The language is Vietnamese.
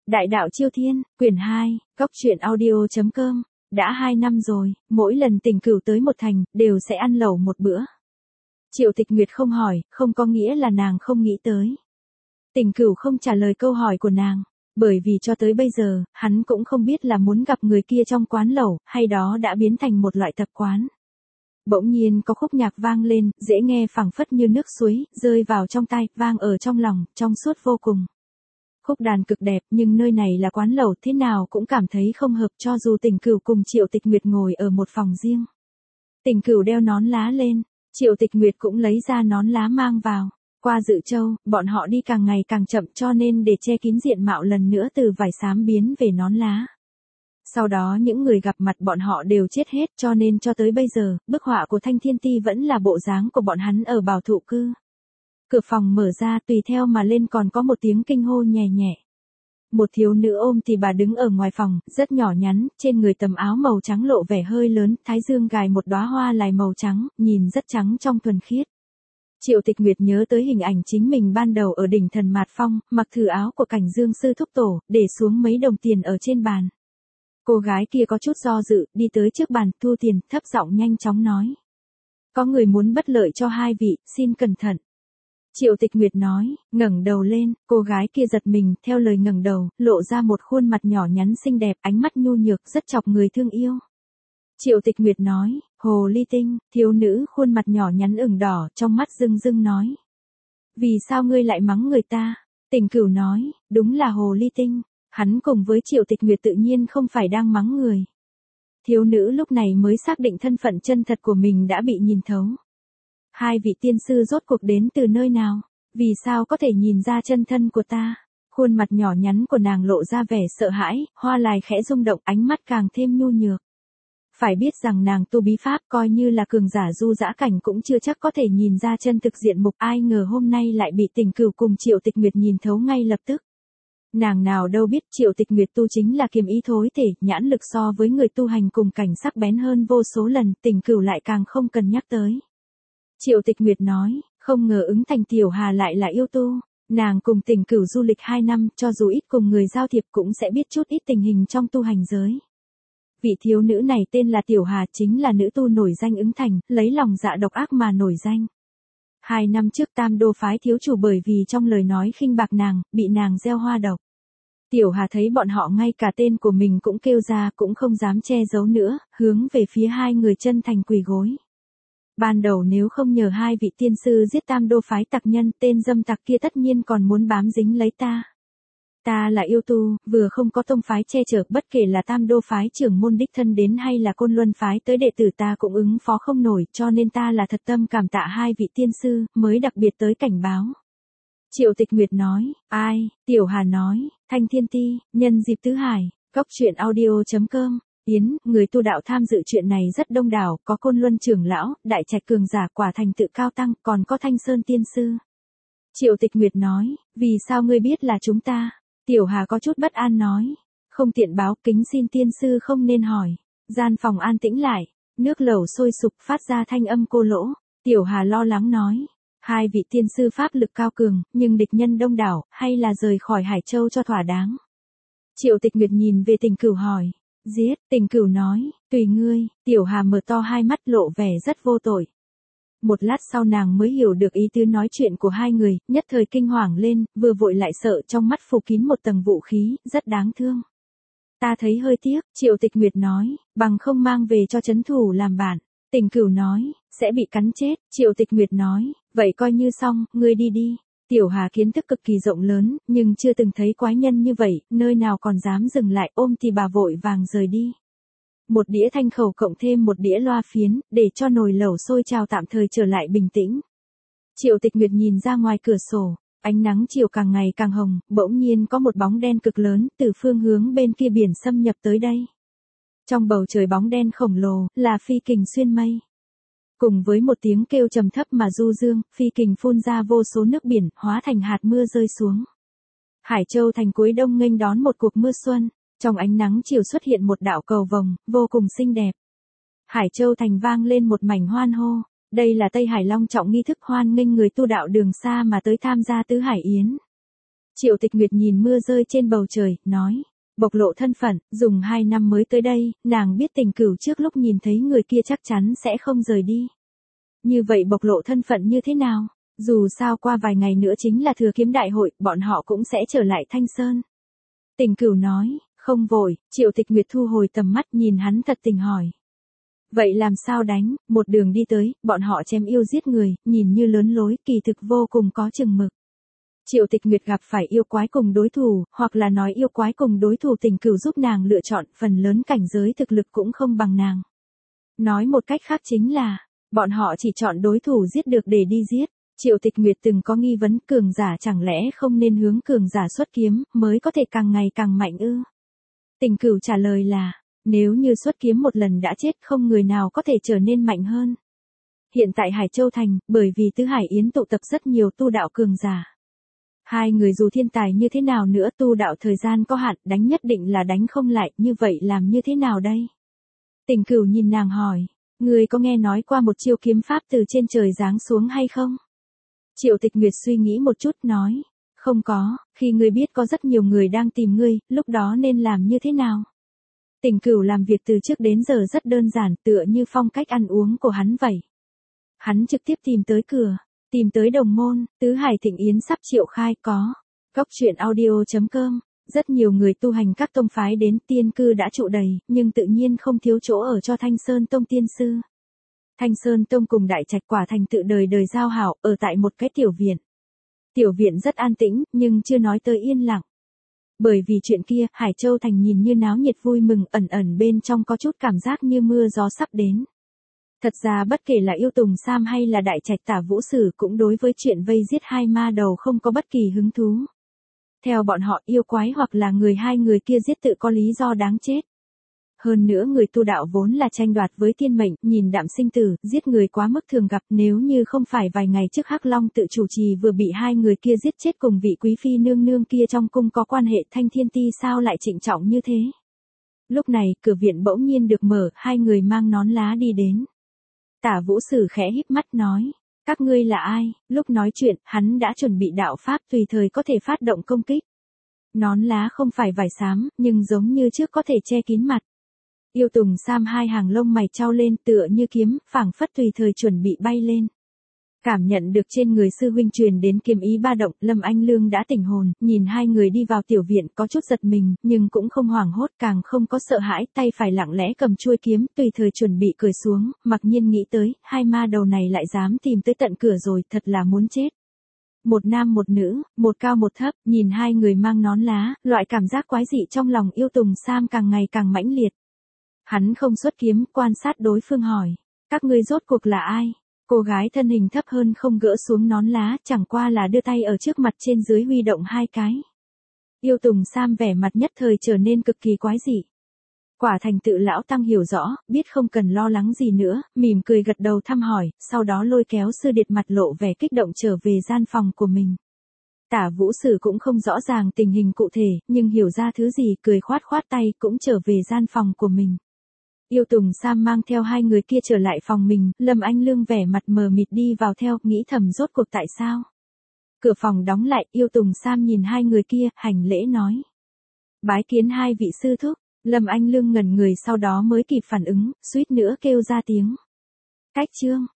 Đại đạo Chiêu Thiên, quyển 2, Góc truyện audio.com, đã 2 năm rồi, mỗi lần Tình Cửu tới một thành, đều sẽ ăn lẩu một bữa. Triệu Tịch Nguyệt không hỏi, không có nghĩa là nàng không nghĩ tới. Tình Cửu không trả lời câu hỏi của nàng, bởi vì cho tới bây giờ, hắn cũng không biết là muốn gặp người kia trong quán lẩu, hay đó đã biến thành một loại tập quán. Bỗng nhiên có khúc nhạc vang lên, dễ nghe phảng phất như nước suối, rơi vào trong tai, vang ở trong lòng, trong suốt vô cùng. Khúc đàn cực đẹp, nhưng nơi này là quán lẩu, thế nào cũng cảm thấy không hợp, cho dù Tình Cửu cùng Triệu Tịch Nguyệt ngồi ở một phòng riêng. Tình Cửu đeo nón lá lên, Triệu Tịch Nguyệt cũng lấy ra nón lá mang vào. Qua Dự Châu, bọn họ đi càng ngày càng chậm, cho nên để che kín diện mạo lần nữa từ vải xám biến về nón lá. Sau đó những người gặp mặt bọn họ đều chết hết, cho nên cho tới bây giờ, bức họa của Thanh Thiên Ti vẫn là bộ dáng của bọn hắn ở Bảo Thụ Cư. Cửa phòng mở ra, tùy theo mà lên còn có một tiếng kinh hô nhẹ nhẹ. Một thiếu nữ ôm thì bà đứng ở ngoài phòng, rất nhỏ nhắn, trên người tấm áo màu trắng lộ vẻ hơi lớn, thái dương gài một đóa hoa lài màu trắng, nhìn rất trắng trong thuần khiết. Triệu Tịch Nguyệt nhớ tới hình ảnh chính mình ban đầu ở đỉnh Thần Mạt Phong, mặc thử áo của Cảnh Dương sư thúc tổ, để xuống mấy đồng tiền ở trên bàn. Cô gái kia có chút do dự, đi tới trước bàn, thu tiền, thấp giọng nhanh chóng nói. Có người muốn bất lợi cho hai vị, xin cẩn thận. Triệu Tịch Nguyệt nói, ngẩng đầu lên, cô gái kia giật mình, theo lời ngẩng đầu, lộ ra một khuôn mặt nhỏ nhắn xinh đẹp, ánh mắt nhu nhược, rất chọc người thương yêu. Triệu Tịch Nguyệt nói, Hồ Ly Tinh, thiếu nữ khuôn mặt nhỏ nhắn ửng đỏ, trong mắt rưng rưng nói. Vì sao ngươi lại mắng người ta? Tình Cửu nói, đúng là Hồ Ly Tinh. Hắn cùng với Triệu Tịch Nguyệt tự nhiên không phải đang mắng người. Thiếu nữ lúc này mới xác định thân phận chân thật của mình đã bị nhìn thấu. Hai vị tiên sư rốt cuộc đến từ nơi nào? Vì sao có thể nhìn ra chân thân của ta? Khuôn mặt nhỏ nhắn của nàng lộ ra vẻ sợ hãi, hoa lài khẽ rung động, ánh mắt càng thêm nhu nhược. Phải biết rằng nàng tu bí pháp, coi như là cường giả du dã cảnh cũng chưa chắc có thể nhìn ra chân thực diện mục, ai ngờ hôm nay lại bị Tình Cửu cùng Triệu Tịch Nguyệt nhìn thấu ngay lập tức. Nàng nào đâu biết Triệu Tịch Nguyệt tu chính là kiếm ý thối thể, nhãn lực so với người tu hành cùng cảnh sắc bén hơn vô số lần, Tình Cửu lại càng không cần nhắc tới. Triệu Tịch Nguyệt nói, không ngờ ứng thành Tiểu Hà lại là yêu tu, nàng cùng Tình Cửu du lịch 2 năm, cho dù ít cùng người giao thiệp cũng sẽ biết chút ít tình hình trong tu hành giới. Vị thiếu nữ này tên là Tiểu Hà, chính là nữ tu nổi danh ứng thành, lấy lòng dạ độc ác mà nổi danh. 2 năm trước Tam Đô phái thiếu chủ bởi vì trong lời nói khinh bạc nàng, bị nàng gieo hoa độc. Tiểu Hà thấy bọn họ ngay cả tên của mình cũng kêu ra, cũng không dám che giấu nữa, hướng về phía hai người chân thành quỳ gối. Ban đầu nếu không nhờ hai vị tiên sư giết Tam Đô phái tặc nhân, tên dâm tặc kia tất nhiên còn muốn bám dính lấy ta. Ta là yêu tu, vừa không có tông phái che chở, bất kể là Tam Đô phái trưởng môn đích thân đến hay là Côn Luân phái tới đệ tử ta cũng ứng phó không nổi, cho nên ta là thật tâm cảm tạ hai vị tiên sư, mới đặc biệt tới cảnh báo. Triệu Tịch Nguyệt nói, ai? Tiểu Hà nói, Thanh Thiên Ti, nhân dịp Tứ Hải, Góc truyện audio.com. Yến, người tu đạo tham dự chuyện này rất đông đảo, có Côn Luân trưởng lão, Đại Trạch cường giả, Quả Thành tự cao tăng, còn có Thanh Sơn tiên sư. Triệu Tịch Nguyệt nói, vì sao ngươi biết là chúng ta? Tiểu Hà có chút bất an nói, không tiện báo, kính xin tiên sư không nên hỏi. Gian phòng an tĩnh lại, nước lẩu sôi sục phát ra thanh âm cô lỗ. Tiểu Hà lo lắng nói, hai vị tiên sư pháp lực cao cường, nhưng địch nhân đông đảo, hay là rời khỏi Hải Châu cho thỏa đáng. Triệu Tịch Nguyệt nhìn về Tình Cửu hỏi, giết? Tình Cửu nói, tùy ngươi. Tiểu Hà mở to hai mắt lộ vẻ rất vô tội. Một lát sau nàng mới hiểu được ý tứ nói chuyện của hai người, nhất thời kinh hoàng lên, vừa vội lại sợ, trong mắt phủ kín một tầng vũ khí, rất đáng thương. Ta thấy hơi tiếc, Triệu Tịch Nguyệt nói, bằng không mang về cho trấn thủ làm bạn. Tình Cửu nói, sẽ bị cắn chết. Triệu Tịch Nguyệt nói, vậy coi như xong, ngươi đi đi. Tiểu Hà kiến thức cực kỳ rộng lớn, nhưng chưa từng thấy quái nhân như vậy, nơi nào còn dám dừng lại, ôm thì bà vội vàng rời đi. Một đĩa thanh khẩu cộng thêm một đĩa loa phiến, để cho nồi lẩu sôi trào tạm thời trở lại bình tĩnh. Triệu Tịch Nguyệt nhìn ra ngoài cửa sổ, ánh nắng chiều càng ngày càng hồng, bỗng nhiên có một bóng đen cực lớn, từ phương hướng bên kia biển xâm nhập tới đây. Trong bầu trời bóng đen khổng lồ, là phi kình xuyên mây. Cùng với một tiếng kêu trầm thấp mà du dương, phi kình phun ra vô số nước biển, hóa thành hạt mưa rơi xuống. Hải Châu thành cuối đông nghênh đón một cuộc mưa xuân. Trong ánh nắng chiều xuất hiện một đạo cầu vồng, vô cùng xinh đẹp. Hải Châu thành vang lên một mảnh hoan hô. Đây là Tây Hải long trọng nghi thức hoan nghênh người tu đạo đường xa mà tới tham gia Tứ Hải Yến. Triệu Tịch Nguyệt nhìn mưa rơi trên bầu trời, nói. Bộc lộ thân phận, dùng 2 năm mới tới đây, nàng biết Tình Cửu trước lúc nhìn thấy người kia chắc chắn sẽ không rời đi. Như vậy bộc lộ thân phận như thế nào? Dù sao qua vài ngày nữa chính là thừa kiếm đại hội, bọn họ cũng sẽ trở lại Thanh Sơn. Tình Cửu nói, không vội. Triệu Tịch Nguyệt thu hồi tầm mắt nhìn hắn thật tình hỏi. Vậy làm sao đánh? Một đường đi tới, bọn họ chém yêu giết người, nhìn như lớn lối, kỳ thực vô cùng có chừng mực. Triệu Tịch Nguyệt gặp phải yêu quái cùng đối thủ, hoặc là nói yêu quái cùng đối thủ, Tình Cửu giúp nàng lựa chọn, phần lớn cảnh giới thực lực cũng không bằng nàng. Nói một cách khác chính là, bọn họ chỉ chọn đối thủ giết được để đi giết. Triệu Tịch Nguyệt từng có nghi vấn, cường giả chẳng lẽ không nên hướng cường giả xuất kiếm, mới có thể càng ngày càng mạnh ư? Tình Cửu trả lời là, nếu như xuất kiếm một lần đã chết, không người nào có thể trở nên mạnh hơn. Hiện tại Hải Châu Thành, bởi vì Tứ Hải Yến tụ tập rất nhiều tu đạo cường giả. Hai người dù thiên tài như thế nào nữa, tu đạo thời gian có hạn, đánh nhất định là đánh không lại, như vậy làm như thế nào đây? Tình Cửu nhìn nàng hỏi, người có nghe nói qua một chiêu kiếm pháp từ trên trời giáng xuống hay không? Triệu Tịch Nguyệt suy nghĩ một chút nói, không có, khi ngươi biết có rất nhiều người đang tìm ngươi, lúc đó nên làm như thế nào? Tình Cửu làm việc từ trước đến giờ rất đơn giản, tựa như phong cách ăn uống của hắn vậy. Hắn trực tiếp tìm tới cửa, tìm tới đồng môn, Tứ Hải Thịnh Yến sắp triệu khai có. Cốc truyện audio.com, rất nhiều người tu hành các tông phái đến, tiên cư đã trụ đầy, nhưng tự nhiên không thiếu chỗ ở cho Thanh Sơn Tông tiên sư. Thanh Sơn Tông cùng Đại Trạch quả thành tự đời đời giao hảo, ở tại một cái tiểu viện. Tiểu viện rất an tĩnh, nhưng chưa nói tới yên lặng. Bởi vì chuyện kia, Hải Châu Thành nhìn như náo nhiệt vui mừng, ẩn ẩn bên trong có chút cảm giác như mưa gió sắp đến. Thật ra bất kể là Yêu Tùng Sam hay là Đại Trạch Tả Vũ Sử cũng đối với chuyện vây giết hai ma đầu không có bất kỳ hứng thú. Theo bọn họ, yêu quái hoặc là người hai người kia giết tự có lý do đáng chết. Hơn nữa người tu đạo vốn là tranh đoạt với thiên mệnh, nhìn đạm sinh tử, giết người quá mức thường gặp, nếu như không phải vài ngày trước Hắc Long tự chủ trì vừa bị hai người kia giết chết cùng vị quý phi nương nương kia trong cung có quan hệ, Thanh Thiên Ti sao lại trịnh trọng như thế. Lúc này, cửa viện bỗng nhiên được mở, hai người mang nón lá đi đến. Tả Vũ Sử khẽ híp mắt nói, các ngươi là ai? Lúc nói chuyện, hắn đã chuẩn bị đạo pháp tùy thời có thể phát động công kích. Nón lá không phải vải xám, nhưng giống như trước có thể che kín mặt. Yêu Tùng Sam hai hàng lông mày trao lên tựa như kiếm, phảng phất tùy thời chuẩn bị bay lên. Cảm nhận được trên người sư huynh truyền đến kiếm ý ba động, Lâm Anh Lương đã tỉnh hồn, nhìn hai người đi vào tiểu viện có chút giật mình, nhưng cũng không hoảng hốt, càng không có sợ hãi, tay phải lặng lẽ cầm chuôi kiếm, tùy thời chuẩn bị cởi xuống, mặc nhiên nghĩ tới, hai ma đầu này lại dám tìm tới tận cửa rồi, thật là muốn chết. Một nam một nữ, một cao một thấp, nhìn hai người mang nón lá, loại cảm giác quái dị trong lòng Yêu Tùng Sam càng ngày càng mãnh liệt. Hắn không xuất kiếm, quan sát đối phương hỏi, các ngươi rốt cuộc là ai? Cô gái thân hình thấp hơn không gỡ xuống nón lá, chẳng qua là đưa tay ở trước mặt trên dưới huy động hai cái. Yêu Tùng Sam vẻ mặt nhất thời trở nên cực kỳ quái dị. Quả thành tự lão tăng hiểu rõ, biết không cần lo lắng gì nữa, mỉm cười gật đầu thăm hỏi, sau đó lôi kéo Sư Điệt mặt lộ vẻ kích động trở về gian phòng của mình. Tả Vũ Sử cũng không rõ ràng tình hình cụ thể, nhưng hiểu ra thứ gì, cười khoát khoát tay cũng trở về gian phòng của mình. Yêu Tùng Sam mang theo hai người kia trở lại phòng mình, Lâm Anh Lương vẻ mặt mờ mịt đi vào theo, nghĩ thầm rốt cuộc tại sao. Cửa phòng đóng lại, Yêu Tùng Sam nhìn hai người kia, hành lễ nói. Bái kiến hai vị sư thúc, Lâm Anh Lương ngẩn người sau đó mới kịp phản ứng, suýt nữa kêu ra tiếng. Cách chương.